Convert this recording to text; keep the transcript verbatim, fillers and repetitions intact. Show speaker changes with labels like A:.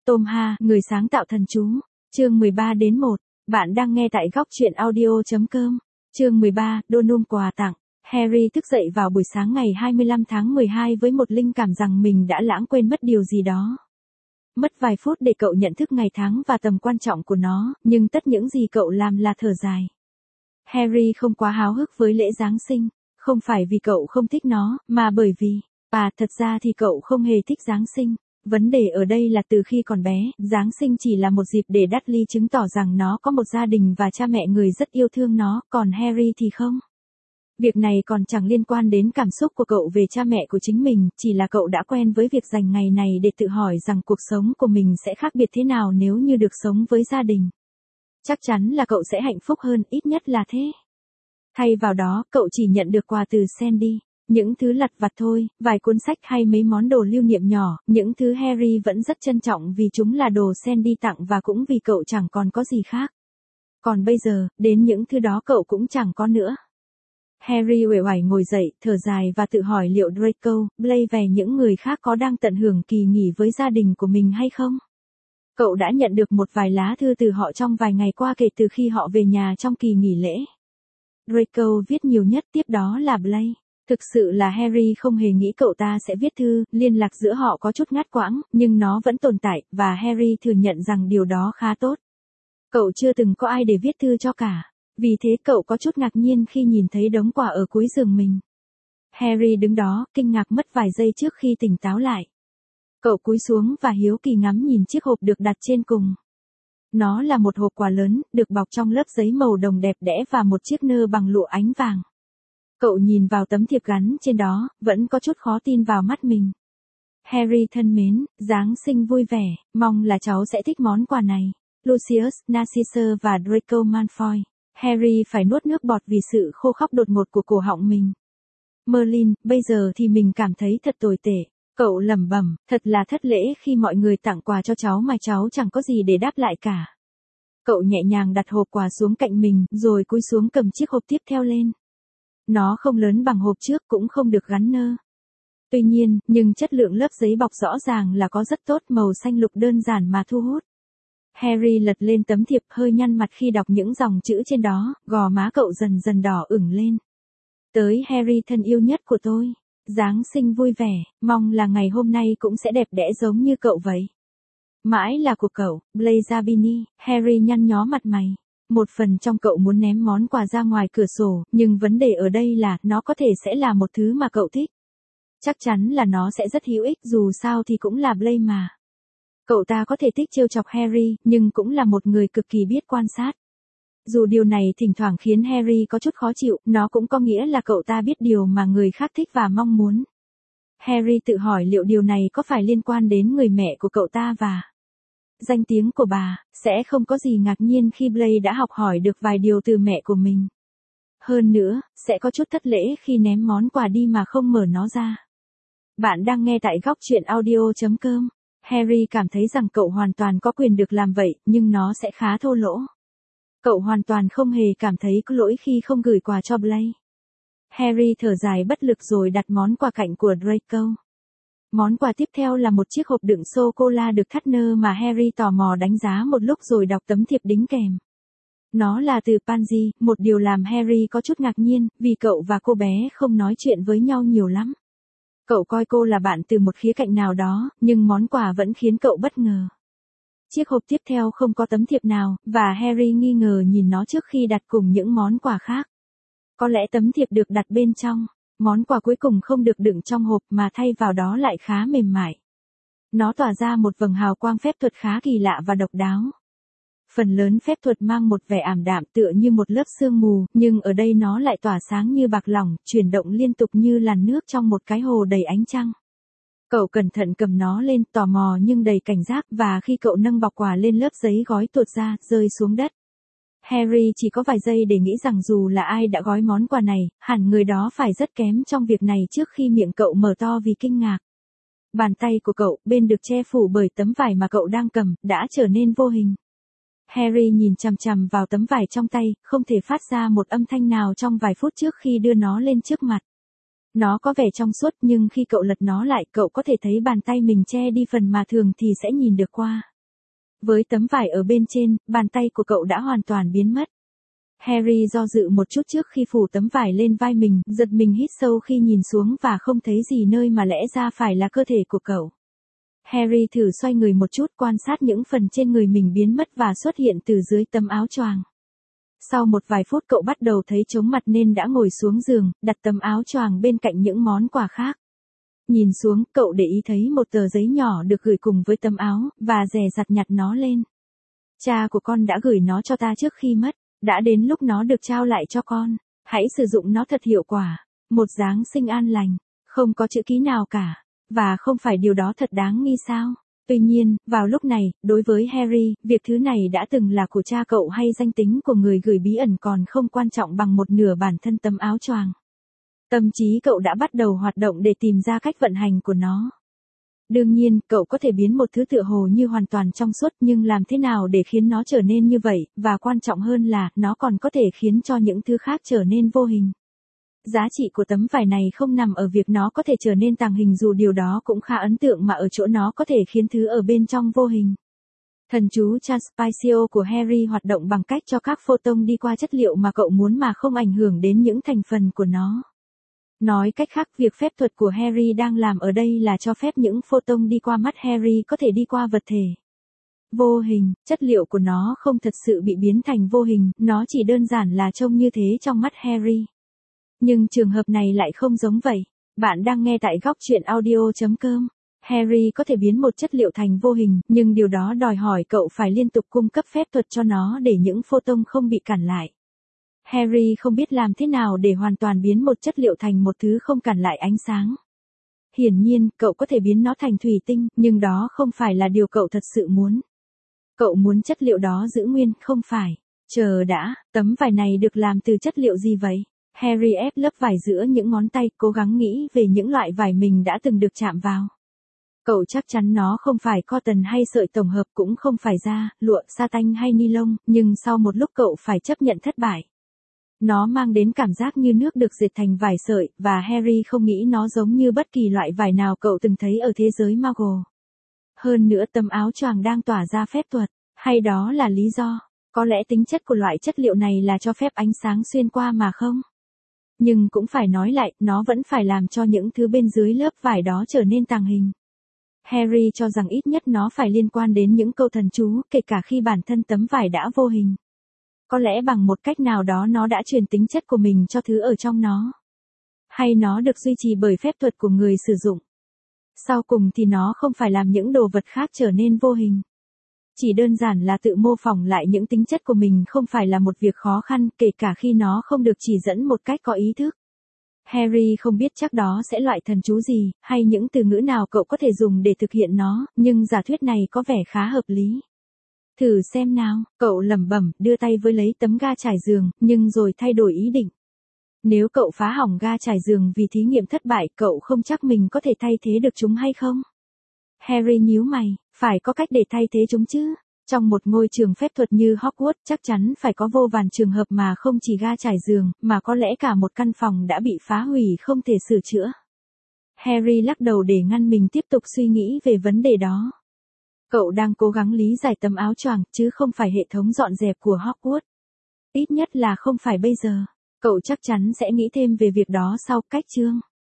A: Tom Ha, người sáng tạo thần chú. Chương mười ba đến một. Bạn đang nghe tại góc truyện audio chấm com. Chương mười ba, Donum quà tặng. Harry thức dậy vào buổi sáng ngày hai mươi lăm tháng mười hai với một linh cảm rằng mình đã lãng quên mất điều gì đó. Mất vài phút để cậu nhận thức ngày tháng và tầm quan trọng của nó, nhưng tất những gì cậu làm là thở dài. Harry không quá háo hức với lễ Giáng sinh, không phải vì cậu không thích nó, mà bởi vì, à thật ra thì cậu không hề thích Giáng sinh. Vấn đề ở đây là từ khi còn bé, Giáng sinh chỉ là một dịp để Dudley chứng tỏ rằng nó có một gia đình và cha mẹ người rất yêu thương nó, còn Harry thì không. Việc này còn chẳng liên quan đến cảm xúc của cậu về cha mẹ của chính mình, chỉ là cậu đã quen với việc dành ngày này để tự hỏi rằng cuộc sống của mình sẽ khác biệt thế nào nếu như được sống với gia đình. Chắc chắn là cậu sẽ hạnh phúc hơn, ít nhất là thế. Thay vào đó, cậu chỉ nhận được quà từ Sandy. Những thứ lặt vặt thôi, vài cuốn sách hay mấy món đồ lưu niệm nhỏ, những thứ Harry vẫn rất trân trọng vì chúng là đồ Sandy tặng và cũng vì cậu chẳng còn có gì khác. Còn bây giờ, đến những thứ đó cậu cũng chẳng có nữa. Harry uể oải ngồi dậy, thở dài và tự hỏi liệu Draco, Blaise và những người khác có đang tận hưởng kỳ nghỉ với gia đình của mình hay không? Cậu đã nhận được một vài lá thư từ họ trong vài ngày qua kể từ khi họ về nhà trong kỳ nghỉ lễ. Draco viết nhiều nhất, tiếp đó là Blaise. Thực sự là Harry không hề nghĩ cậu ta sẽ viết thư, liên lạc giữa họ có chút ngắt quãng, nhưng nó vẫn tồn tại, và Harry thừa nhận rằng điều đó khá tốt. Cậu chưa từng có ai để viết thư cho cả, vì thế cậu có chút ngạc nhiên khi nhìn thấy đống quà ở cuối giường mình. Harry đứng đó, kinh ngạc mất vài giây trước khi tỉnh táo lại. Cậu cúi xuống và hiếu kỳ ngắm nhìn chiếc hộp được đặt trên cùng. Nó là một hộp quà lớn, được bọc trong lớp giấy màu đồng đẹp đẽ và một chiếc nơ bằng lụa ánh vàng. Cậu nhìn vào tấm thiệp gắn trên đó, vẫn có chút khó tin vào mắt mình. Harry thân mến, Giáng sinh vui vẻ, mong là cháu sẽ thích món quà này. Lucius, Narcissus và Draco Malfoy. Harry phải nuốt nước bọt vì sự khô khốc đột ngột của cổ họng mình. Merlin, bây giờ thì mình cảm thấy thật tồi tệ. Cậu lẩm bẩm, thật là thất lễ khi mọi người tặng quà cho cháu mà cháu chẳng có gì để đáp lại cả. Cậu nhẹ nhàng đặt hộp quà xuống cạnh mình, rồi cúi xuống cầm chiếc hộp tiếp theo lên. Nó không lớn bằng hộp trước, cũng không được gắn nơ. Tuy nhiên, nhưng chất lượng lớp giấy bọc rõ ràng là có rất tốt, màu xanh lục đơn giản mà thu hút. Harry lật lên tấm thiệp, hơi nhăn mặt khi đọc những dòng chữ trên đó, gò má cậu dần dần đỏ ửng lên. Tới Harry thân yêu nhất của tôi, Giáng sinh vui vẻ, mong là ngày hôm nay cũng sẽ đẹp đẽ giống như cậu vậy. Mãi là của cậu, Blaise Zabini. Harry nhăn nhó mặt mày. Một phần trong cậu muốn ném món quà ra ngoài cửa sổ, nhưng vấn đề ở đây là, nó có thể sẽ là một thứ mà cậu thích. Chắc chắn là nó sẽ rất hữu ích, dù sao thì cũng là Blaise mà. Cậu ta có thể thích trêu chọc Harry, nhưng cũng là một người cực kỳ biết quan sát. Dù điều này thỉnh thoảng khiến Harry có chút khó chịu, nó cũng có nghĩa là cậu ta biết điều mà người khác thích và mong muốn. Harry tự hỏi liệu điều này có phải liên quan đến người mẹ của cậu ta và danh tiếng của bà. Sẽ không có gì ngạc nhiên khi Blaise đã học hỏi được vài điều từ mẹ của mình. Hơn nữa, sẽ có chút thất lễ khi ném món quà đi mà không mở nó ra. Bạn đang nghe tại góc truyện audio chấm com. Harry cảm thấy rằng cậu hoàn toàn có quyền được làm vậy, nhưng nó sẽ khá thô lỗ. Cậu hoàn toàn không hề cảm thấy có lỗi khi không gửi quà cho Blaise. Harry thở dài bất lực rồi đặt món quà cạnh của Draco. Món quà tiếp theo là một chiếc hộp đựng sô-cô-la được thắt nơ mà Harry tò mò đánh giá một lúc rồi đọc tấm thiệp đính kèm. Nó là từ Pansy, một điều làm Harry có chút ngạc nhiên, vì cậu và cô bé không nói chuyện với nhau nhiều lắm. Cậu coi cô là bạn từ một khía cạnh nào đó, nhưng món quà vẫn khiến cậu bất ngờ. Chiếc hộp tiếp theo không có tấm thiệp nào, và Harry nghi ngờ nhìn nó trước khi đặt cùng những món quà khác. Có lẽ tấm thiệp được đặt bên trong. Món quà cuối cùng không được đựng trong hộp mà thay vào đó lại khá mềm mại. Nó tỏa ra một vầng hào quang phép thuật khá kỳ lạ và độc đáo. Phần lớn phép thuật mang một vẻ ảm đạm tựa như một lớp sương mù, nhưng ở đây nó lại tỏa sáng như bạc lỏng, chuyển động liên tục như làn nước trong một cái hồ đầy ánh trăng. Cậu cẩn thận cầm nó lên, tò mò nhưng đầy cảnh giác, và khi cậu nâng bọc quà lên lớp giấy gói tuột ra, rơi xuống đất. Harry chỉ có vài giây để nghĩ rằng dù là ai đã gói món quà này, hẳn người đó phải rất kém trong việc này trước khi miệng cậu mở to vì kinh ngạc. Bàn tay của cậu, bên được che phủ bởi tấm vải mà cậu đang cầm, đã trở nên vô hình. Harry nhìn chằm chằm vào tấm vải trong tay, không thể phát ra một âm thanh nào trong vài phút trước khi đưa nó lên trước mặt. Nó có vẻ trong suốt nhưng khi cậu lật nó lại, cậu có thể thấy bàn tay mình che đi phần mà thường thì sẽ nhìn được qua. Với tấm vải ở bên trên, bàn tay của cậu đã hoàn toàn biến mất. Harry do dự một chút trước khi phủ tấm vải lên vai mình, giật mình hít sâu khi nhìn xuống và không thấy gì nơi mà lẽ ra phải là cơ thể của cậu. Harry thử xoay người một chút quan sát những phần trên người mình biến mất và xuất hiện từ dưới tấm áo choàng. Sau một vài phút cậu bắt đầu thấy chóng mặt nên đã ngồi xuống giường, đặt tấm áo choàng bên cạnh những món quà khác. Nhìn xuống, cậu để ý thấy một tờ giấy nhỏ được gửi cùng với tấm áo, và dè dặt nhặt nó lên. Cha của con đã gửi nó cho ta trước khi mất, đã đến lúc nó được trao lại cho con. Hãy sử dụng nó thật hiệu quả. Một Giáng sinh an lành, không có chữ ký nào cả. Và không phải điều đó thật đáng nghi sao? Tuy nhiên, vào lúc này, đối với Harry, việc thứ này đã từng là của cha cậu hay danh tính của người gửi bí ẩn còn không quan trọng bằng một nửa bản thân tấm áo choàng. Tâm trí cậu đã bắt đầu hoạt động để tìm ra cách vận hành của nó. Đương nhiên, cậu có thể biến một thứ tựa hồ như hoàn toàn trong suốt, nhưng làm thế nào để khiến nó trở nên như vậy, và quan trọng hơn là, nó còn có thể khiến cho những thứ khác trở nên vô hình. Giá trị của tấm vải này không nằm ở việc nó có thể trở nên tàng hình, dù điều đó cũng khá ấn tượng, mà ở chỗ nó có thể khiến thứ ở bên trong vô hình. Thần chú Transpicio của Harry hoạt động bằng cách cho các photon đi qua chất liệu mà cậu muốn mà không ảnh hưởng đến những thành phần của nó. Nói cách khác, việc phép thuật của Harry đang làm ở đây là cho phép những photon đi qua mắt Harry có thể đi qua vật thể vô hình. Chất liệu của nó không thật sự bị biến thành vô hình, nó chỉ đơn giản là trông như thế trong mắt Harry. Nhưng trường hợp này lại không giống vậy. Bạn đang nghe tại góc truyện audio chấm com. Harry có thể biến một chất liệu thành vô hình, nhưng điều đó đòi hỏi cậu phải liên tục cung cấp phép thuật cho nó để những photon không bị cản lại. Harry không biết làm thế nào để hoàn toàn biến một chất liệu thành một thứ không cản lại ánh sáng. Hiển nhiên, cậu có thể biến nó thành thủy tinh, nhưng đó không phải là điều cậu thật sự muốn. Cậu muốn chất liệu đó giữ nguyên, không phải. Chờ đã, tấm vải này được làm từ chất liệu gì vậy? Harry ép lớp vải giữa những ngón tay, cố gắng nghĩ về những loại vải mình đã từng được chạm vào. Cậu chắc chắn nó không phải cotton hay sợi tổng hợp, cũng không phải da, lụa, sa tanh hay ni lông, nhưng sau một lúc cậu phải chấp nhận thất bại. Nó mang đến cảm giác như nước được dệt thành vải sợi, và Harry không nghĩ nó giống như bất kỳ loại vải nào cậu từng thấy ở thế giới Muggle. Hơn nữa, tấm áo choàng đang tỏa ra phép thuật, hay đó là lý do? Có lẽ tính chất của loại chất liệu này là cho phép ánh sáng xuyên qua mà không? Nhưng cũng phải nói lại, nó vẫn phải làm cho những thứ bên dưới lớp vải đó trở nên tàng hình. Harry cho rằng ít nhất nó phải liên quan đến những câu thần chú, kể cả khi bản thân tấm vải đã vô hình. Có lẽ bằng một cách nào đó nó đã truyền tính chất của mình cho thứ ở trong nó. Hay nó được duy trì bởi phép thuật của người sử dụng. Sau cùng thì nó không phải làm những đồ vật khác trở nên vô hình. Chỉ đơn giản là tự mô phỏng lại những tính chất của mình không phải là một việc khó khăn, kể cả khi nó không được chỉ dẫn một cách có ý thức. Harry không biết chắc đó sẽ loại thần chú gì, hay những từ ngữ nào cậu có thể dùng để thực hiện nó, nhưng giả thuyết này có vẻ khá hợp lý. Thử xem nào, cậu lẩm bẩm, đưa tay với lấy tấm ga trải giường, nhưng rồi thay đổi ý định. Nếu cậu phá hỏng ga trải giường vì thí nghiệm thất bại, cậu không chắc mình có thể thay thế được chúng hay không? Harry nhíu mày, phải có cách để thay thế chúng chứ. Trong một ngôi trường phép thuật như Hogwarts, chắc chắn phải có vô vàn trường hợp mà không chỉ ga trải giường, mà có lẽ cả một căn phòng đã bị phá hủy không thể sửa chữa. Harry lắc đầu để ngăn mình tiếp tục suy nghĩ về vấn đề đó. Cậu đang cố gắng lý giải tấm áo choàng, chứ không phải hệ thống dọn dẹp của Hogwarts. Ít nhất là không phải bây giờ. Cậu chắc chắn sẽ nghĩ thêm về việc đó sau cách chương.